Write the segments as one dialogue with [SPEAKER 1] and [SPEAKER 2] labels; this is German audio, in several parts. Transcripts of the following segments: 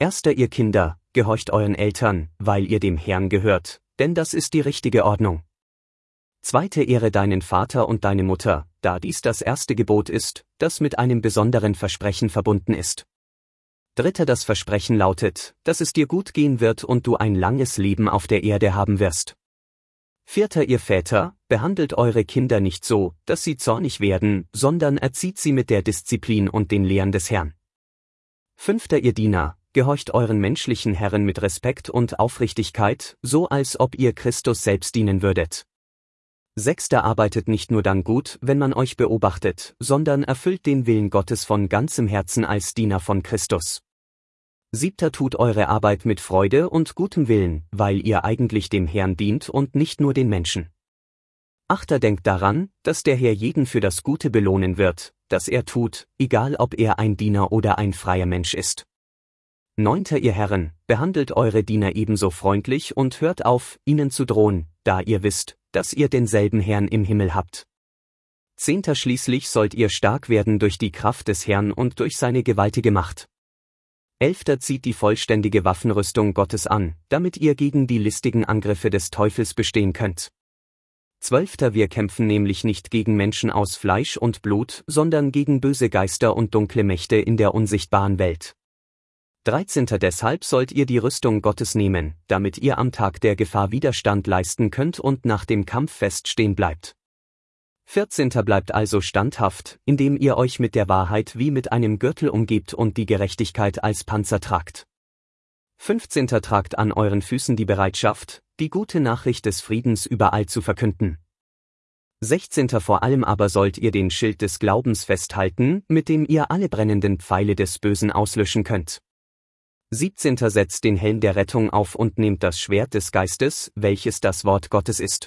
[SPEAKER 1] Erster ihr Kinder, gehorcht euren Eltern, weil ihr dem Herrn gehört, denn das ist die richtige Ordnung. Zweite ehre deinen Vater und deine Mutter, da dies das erste Gebot ist, das mit einem besonderen Versprechen verbunden ist. Dritter das Versprechen lautet, dass es dir gut gehen wird und du ein langes Leben auf der Erde haben wirst. Vierter ihr Väter, behandelt eure Kinder nicht so, dass sie zornig werden, sondern erzieht sie mit der Disziplin und den Lehren des Herrn. Fünfter ihr Diener, gehorcht euren menschlichen Herren mit Respekt und Aufrichtigkeit, so als ob ihr Christus selbst dienen würdet. Sechster arbeitet nicht nur dann gut, wenn man euch beobachtet, sondern erfüllt den Willen Gottes von ganzem Herzen als Diener von Christus. Siebter tut eure Arbeit mit Freude und gutem Willen, weil ihr eigentlich dem Herrn dient und nicht nur den Menschen. Achter denkt daran, dass der Herr jeden für das Gute belohnen wird, das er tut, egal ob er ein Diener oder ein freier Mensch ist. Neunter ihr Herren, behandelt eure Diener ebenso freundlich und hört auf, ihnen zu drohen, da ihr wisst, dass ihr denselben Herrn im Himmel habt. Zehnter schließlich sollt ihr stark werden durch die Kraft des Herrn und durch seine gewaltige Macht. Elfter zieht die vollständige Waffenrüstung Gottes an, damit ihr gegen die listigen Angriffe des Teufels bestehen könnt. Zwölfter wir kämpfen nämlich nicht gegen Menschen aus Fleisch und Blut, sondern gegen böse Geister und dunkle Mächte in der unsichtbaren Welt. 13. Deshalb sollt ihr die Rüstung Gottes nehmen, damit ihr am Tag der Gefahr Widerstand leisten könnt und nach dem Kampf feststehen bleibt. 14. Bleibt also standhaft, indem ihr euch mit der Wahrheit wie mit einem Gürtel umgebt und die Gerechtigkeit als Panzer tragt. 15. Tragt an euren Füßen die Bereitschaft, die gute Nachricht des Friedens überall zu verkünden. 16. Vor allem aber sollt ihr den Schild des Glaubens festhalten, mit dem ihr alle brennenden Pfeile des Bösen auslöschen könnt. 17. Setzt den Helm der Rettung auf und nehmt das Schwert des Geistes, welches das Wort Gottes ist.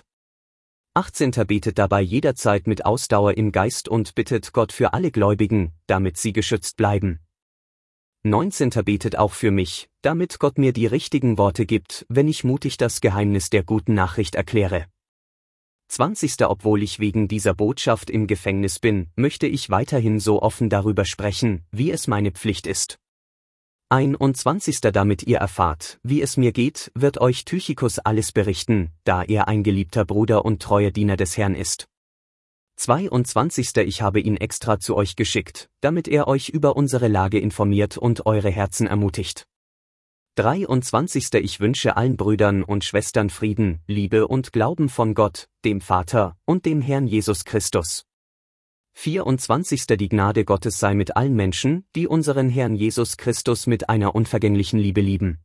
[SPEAKER 1] 18. Betet dabei jederzeit mit Ausdauer im Geist und bittet Gott für alle Gläubigen, damit sie geschützt bleiben. 19. Betet auch für mich, damit Gott mir die richtigen Worte gibt, wenn ich mutig das Geheimnis der guten Nachricht erkläre. 20. Obwohl ich wegen dieser Botschaft im Gefängnis bin, möchte ich weiterhin so offen darüber sprechen, wie es meine Pflicht ist. 21. Damit ihr erfahrt, wie es mir geht, wird euch Tychikus alles berichten, da er ein geliebter Bruder und treuer Diener des Herrn ist. 22. Ich habe ihn extra zu euch geschickt, damit er euch über unsere Lage informiert und eure Herzen ermutigt. 23. Ich wünsche allen Brüdern und Schwestern Frieden, Liebe und Glauben von Gott, dem Vater und dem Herrn Jesus Christus. 24. Die Gnade Gottes sei mit allen Menschen, die unseren Herrn Jesus Christus mit einer unvergänglichen Liebe lieben.